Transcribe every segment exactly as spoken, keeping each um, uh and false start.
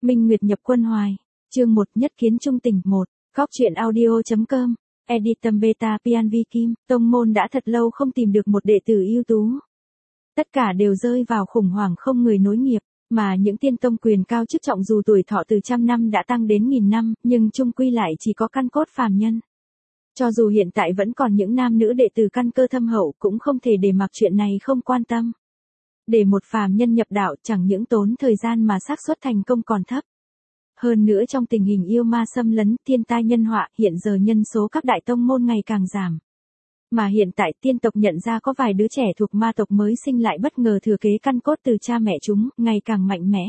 Minh Nguyệt nhập quân hoài. Chương một Nhất kiến trung tình một. Góc truyện audio.com. Editum Beta Pian Vi Kim. Tông môn đã thật lâu không tìm được một đệ tử ưu tú. Tất cả đều rơi vào khủng hoảng không người nối nghiệp, mà những tiên tông quyền cao chức trọng dù tuổi thọ từ trăm năm đã tăng đến nghìn năm, nhưng chung quy lại chỉ có căn cốt phàm nhân. Cho dù hiện tại vẫn còn những nam nữ đệ tử căn cơ thâm hậu cũng không thể để mặc chuyện này không quan tâm. Để một phàm nhân nhập đạo chẳng những tốn thời gian mà xác suất thành công còn thấp. Hơn nữa trong tình hình yêu ma xâm lấn, thiên tai nhân họa, hiện giờ nhân số các đại tông môn ngày càng giảm. Mà hiện tại tiên tộc nhận ra có vài đứa trẻ thuộc ma tộc mới sinh lại bất ngờ thừa kế căn cốt từ cha mẹ chúng, ngày càng mạnh mẽ.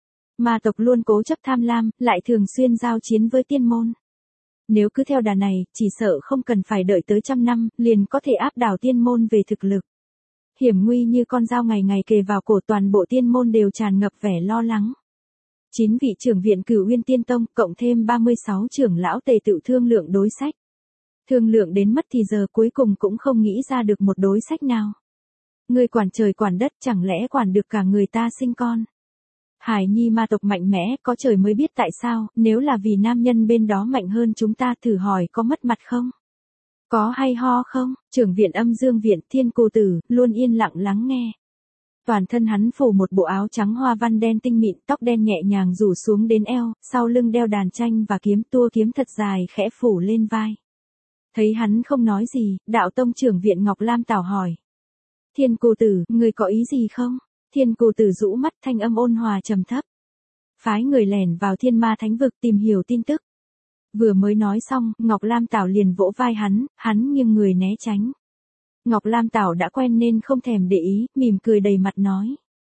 Ma tộc luôn cố chấp tham lam, lại thường xuyên giao chiến với tiên môn. Nếu cứ theo đà này, chỉ sợ không cần phải đợi tới trăm năm, liền có thể áp đảo tiên môn về thực lực. Hiểm nguy như con dao ngày ngày kề vào cổ, toàn bộ tiên môn đều tràn ngập vẻ lo lắng. Chín vị trưởng viện Cửu Uyên Tiên Tông, cộng thêm ba mươi sáu trưởng lão tề tựu thương lượng đối sách. Thương lượng đến mất thì giờ cuối cùng cũng không nghĩ ra được một đối sách nào. Người quản trời quản đất chẳng lẽ quản được cả người ta sinh con. Hải nhi ma tộc mạnh mẽ, có trời mới biết tại sao, nếu là vì nam nhân bên đó mạnh hơn chúng ta thử hỏi có mất mặt không? Có hay ho không? Trưởng viện Âm Dương Viện Thiên Cô Tử, luôn yên lặng lắng nghe. Toàn thân hắn phủ một bộ áo trắng hoa văn đen tinh mịn, tóc đen nhẹ nhàng rủ xuống đến eo, sau lưng đeo đàn tranh và kiếm tua kiếm thật dài khẽ phủ lên vai. Thấy hắn không nói gì, đạo tông trưởng viện Ngọc Lam Tảo hỏi. Thiên Cô Tử, người có ý gì không? Thiên Cô Tử rũ mắt, thanh âm ôn hòa trầm thấp. Phái người lẻn vào Thiên Ma Thánh Vực tìm hiểu tin tức. Vừa mới nói xong, Ngọc Lam Tảo liền vỗ vai hắn, hắn nghiêng người né tránh. Ngọc Lam Tảo đã quen nên không thèm để ý, mỉm cười đầy mặt nói.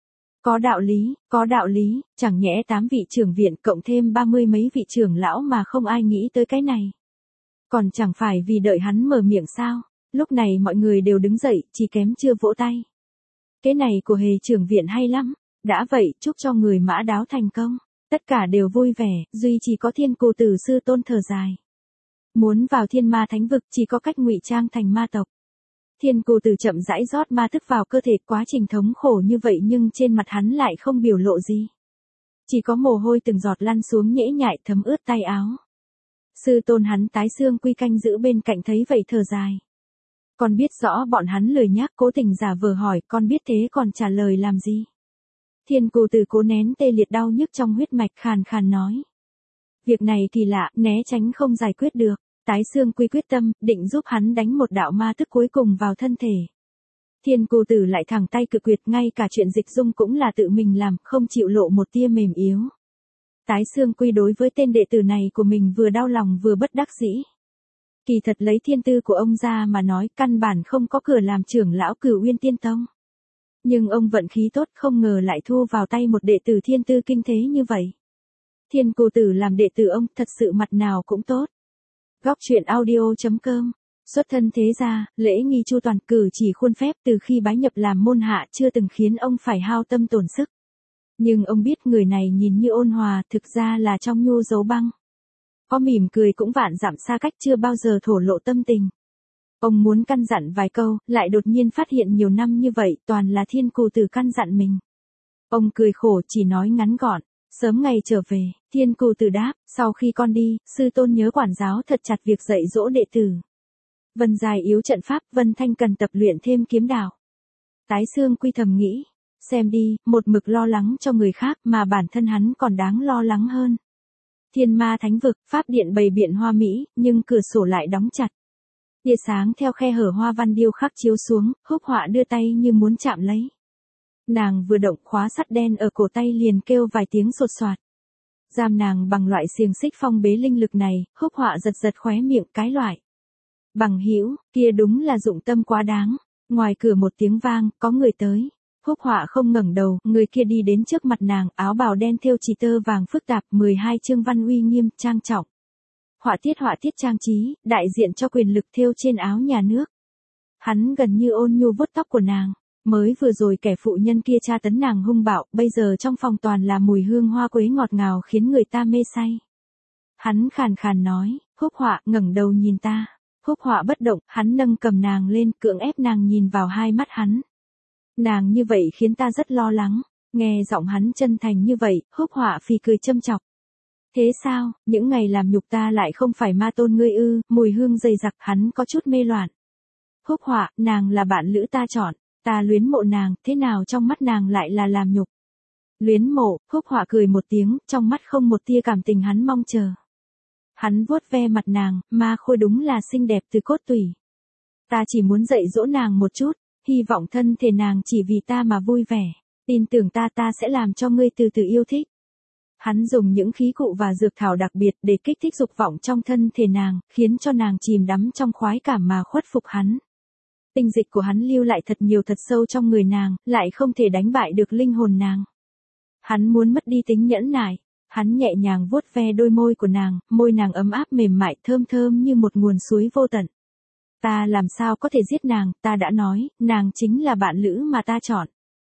Có đạo lý, có đạo lý, chẳng nhẽ tám vị trưởng viện cộng thêm ba mươi mấy vị trưởng lão mà không ai nghĩ tới cái này. Còn chẳng phải vì đợi hắn mở miệng sao? Lúc này mọi người đều đứng dậy, chỉ kém chưa vỗ tay. Cái này của Hề trưởng viện hay lắm, đã vậy chúc cho người Mã Đáo thành công. Tất cả đều vui vẻ, duy chỉ có Thiên Cô Tử sư tôn thở dài. Muốn vào Thiên Ma Thánh Vực chỉ có cách ngụy trang thành ma tộc. Thiên Cô Tử chậm rãi rót ma thức vào cơ thể, quá trình thống khổ như vậy nhưng trên mặt hắn lại không biểu lộ gì. Chỉ có mồ hôi từng giọt lăn xuống nhễ nhại thấm ướt tay áo. Sư tôn hắn Tái Xương Quy canh giữ bên cạnh thấy vậy thở dài. Con biết rõ bọn hắn lười nhác, cố tình giả vờ hỏi, con biết thế còn trả lời làm gì? Thiên Cô Tử cố nén tê liệt đau nhức trong huyết mạch, khàn khàn nói. Việc này kỳ lạ, né tránh không giải quyết được. Tái Xương Quy quyết tâm, định giúp hắn đánh một đạo ma thức cuối cùng vào thân thể. Thiên Cô Tử lại thẳng tay cự tuyệt, ngay cả chuyện dịch dung cũng là tự mình làm, không chịu lộ một tia mềm yếu. Tái Xương Quy đối với tên đệ tử này của mình vừa đau lòng vừa bất đắc dĩ. Kỳ thật lấy thiên tư của ông ra mà nói, căn bản không có cửa làm trưởng lão Cửu Uyên Tiên Tông. Nhưng ông vận khí tốt, không ngờ lại thu vào tay một đệ tử thiên tư kinh thế như vậy. Thiên Cô Tử làm đệ tử ông, thật sự mặt nào cũng tốt. Góc truyện audio.com. Xuất thân thế gia, lễ nghi chu toàn, cử chỉ khuôn phép, từ khi bái nhập làm môn hạ chưa từng khiến ông phải hao tâm tổn sức. Nhưng ông biết người này nhìn như ôn hòa, thực ra là trong nhu giấu băng. Có mỉm cười cũng vạn dặm xa cách, chưa bao giờ thổ lộ tâm tình. Ông muốn căn dặn vài câu, lại đột nhiên phát hiện nhiều năm như vậy toàn là Thiên Cô Tử căn dặn mình. Ông cười khổ chỉ nói ngắn gọn. Sớm ngày trở về, Thiên Cô Tử đáp, sau khi con đi, sư tôn nhớ quản giáo thật chặt việc dạy dỗ đệ tử. Vân Dài yếu trận pháp, Vân Thanh cần tập luyện thêm kiếm đạo. Tái Xương Quy thầm nghĩ, xem đi, một mực lo lắng cho người khác mà bản thân hắn còn đáng lo lắng hơn. Thiên Ma Thánh Vực, pháp điện bày biện hoa mỹ, nhưng cửa sổ lại đóng chặt. Tia sáng theo khe hở hoa văn điêu khắc chiếu xuống, Húc Họa đưa tay như muốn chạm lấy. Nàng vừa động, khóa sắt đen ở cổ tay liền kêu vài tiếng sột soạt. Giam nàng bằng loại xiềng xích phong bế linh lực này, Húc Họa giật giật khóe miệng, cái loại. Bằng hữu, kia đúng là dụng tâm quá đáng. Ngoài cửa một tiếng vang, có người tới. Húc Họa không ngẩng đầu, người kia đi đến trước mặt nàng, áo bào đen thêu chỉ tơ vàng phức tạp, mười hai chương văn uy nghiêm, trang trọng. Họa tiết họa tiết trang trí, đại diện cho quyền lực thêu trên áo nhà nước. Hắn gần như ôn nhu vuốt tóc của nàng. Mới vừa rồi kẻ phụ nhân kia tra tấn nàng hung bạo, bây giờ trong phòng toàn là mùi hương hoa quế ngọt ngào khiến người ta mê say. Hắn khàn khàn nói, Húc Họa, ngẩng đầu nhìn ta. Húc Họa bất động, hắn nâng cầm nàng lên, cưỡng ép nàng nhìn vào hai mắt hắn. Nàng như vậy khiến ta rất lo lắng. Nghe giọng hắn chân thành như vậy, Húc Họa phì cười châm chọc. Thế sao, những ngày làm nhục ta lại không phải ma tôn ngươi ư? Mùi hương dày dặc, hắn có chút mê loạn. Húc Họa, nàng là bạn lữ ta chọn, ta luyến mộ nàng, thế nào trong mắt nàng lại là làm nhục? Luyến mộ, Húc Họa cười một tiếng, trong mắt không một tia cảm tình hắn mong chờ. Hắn vuốt ve mặt nàng, ma khôi đúng là xinh đẹp từ cốt tủy. Ta chỉ muốn dạy dỗ nàng một chút, hy vọng thân thể nàng chỉ vì ta mà vui vẻ. Tin tưởng ta ta sẽ làm cho ngươi từ từ yêu thích. Hắn dùng những khí cụ và dược thảo đặc biệt để kích thích dục vọng trong thân thể nàng, khiến cho nàng chìm đắm trong khoái cảm mà khuất phục hắn. Tinh dịch của hắn lưu lại thật nhiều thật sâu trong người nàng, lại không thể đánh bại được linh hồn nàng. Hắn muốn mất đi tính nhẫn nại. Hắn nhẹ nhàng vuốt ve đôi môi của nàng, môi nàng ấm áp mềm mại thơm thơm như một nguồn suối vô tận. Ta làm sao có thể giết nàng, ta đã nói, nàng chính là bạn lữ mà ta chọn.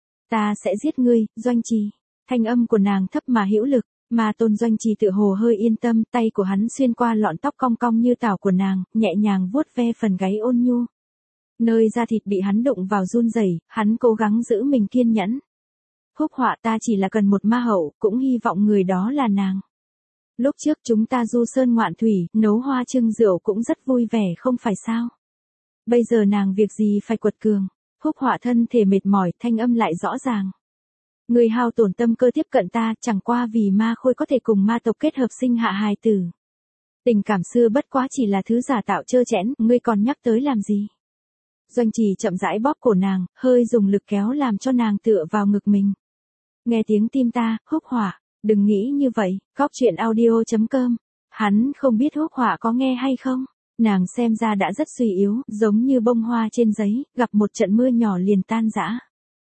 Ta sẽ giết ngươi, Doanh Trì. Thanh âm của nàng thấp mà hữu lực, mà Tôn Doanh Trì tựa hồ hơi yên tâm, tay của hắn xuyên qua lọn tóc cong cong như tảo của nàng, nhẹ nhàng vuốt ve phần gáy ôn nhu. Nơi da thịt bị hắn đụng vào run rẩy, hắn cố gắng giữ mình kiên nhẫn. Húc Họa, ta chỉ là cần một ma hậu, cũng hy vọng người đó là nàng. Lúc trước chúng ta du sơn ngoạn thủy, nấu hoa trưng rượu cũng rất vui vẻ không phải sao? Bây giờ nàng việc gì phải quật cường? Húc Họa thân thể mệt mỏi, thanh âm lại rõ ràng. Người hao tổn tâm cơ tiếp cận ta, chẳng qua vì ma khôi có thể cùng ma tộc kết hợp sinh hạ hài tử. Tình cảm xưa bất quá chỉ là thứ giả tạo trơ trẽn, ngươi còn nhắc tới làm gì? Doanh Trì chậm rãi bóp cổ nàng, hơi dùng lực kéo làm cho nàng tựa vào ngực mình. Nghe tiếng tim ta, Húc Họa, đừng nghĩ như vậy, Cóc Truyện Audio chấm com. Hắn không biết Húc Họa có nghe hay không, nàng xem ra đã rất suy yếu, giống như bông hoa trên giấy, gặp một trận mưa nhỏ liền tan rã.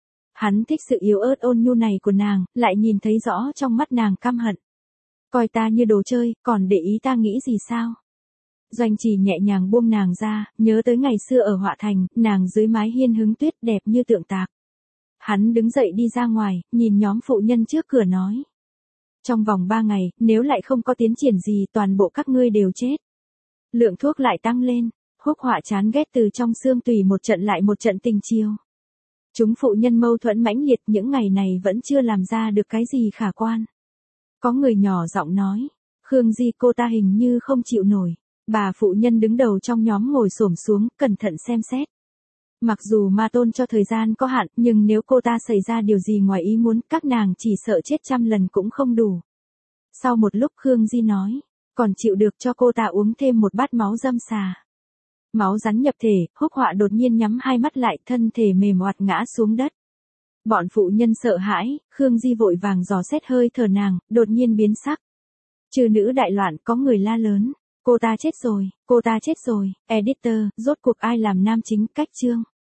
Hắn thích sự yếu ớt ôn nhu này của nàng, lại nhìn thấy rõ trong mắt nàng căm hận. Coi ta như đồ chơi, còn để ý ta nghĩ gì sao? Doanh Trì nhẹ nhàng buông nàng ra, nhớ tới ngày xưa ở Họa Thành, nàng dưới mái hiên hứng tuyết đẹp như tượng tạc. Hắn đứng dậy đi ra ngoài, nhìn nhóm phụ nhân trước cửa nói. Trong vòng ba ngày, nếu lại không có tiến triển gì toàn bộ các ngươi đều chết. Lượng thuốc lại tăng lên, Húc Họa chán ghét từ trong xương tùy một trận lại một trận tình chiêu. Chúng phụ nhân mâu thuẫn mãnh liệt những ngày này vẫn chưa làm ra được cái gì khả quan. Có người nhỏ giọng nói, Khương Di cô ta hình như không chịu nổi. Bà phụ nhân đứng đầu trong nhóm ngồi xổm xuống, cẩn thận xem xét. Mặc dù ma tôn cho thời gian có hạn, nhưng nếu cô ta xảy ra điều gì ngoài ý muốn, các nàng chỉ sợ chết trăm lần cũng không đủ. Sau một lúc Khương Di nói, còn chịu được cho cô ta uống thêm một bát máu dâm xà. Máu rắn nhập thể, Húc Họa đột nhiên nhắm hai mắt lại, thân thể mềm oặt ngã xuống đất. Bọn phụ nhân sợ hãi, Khương Di vội vàng dò xét hơi thở nàng, đột nhiên biến sắc. Trừ nữ đại loạn, có người la lớn. Cô ta chết rồi, cô ta chết rồi, editor, rốt cuộc ai làm nam chính, cách chương.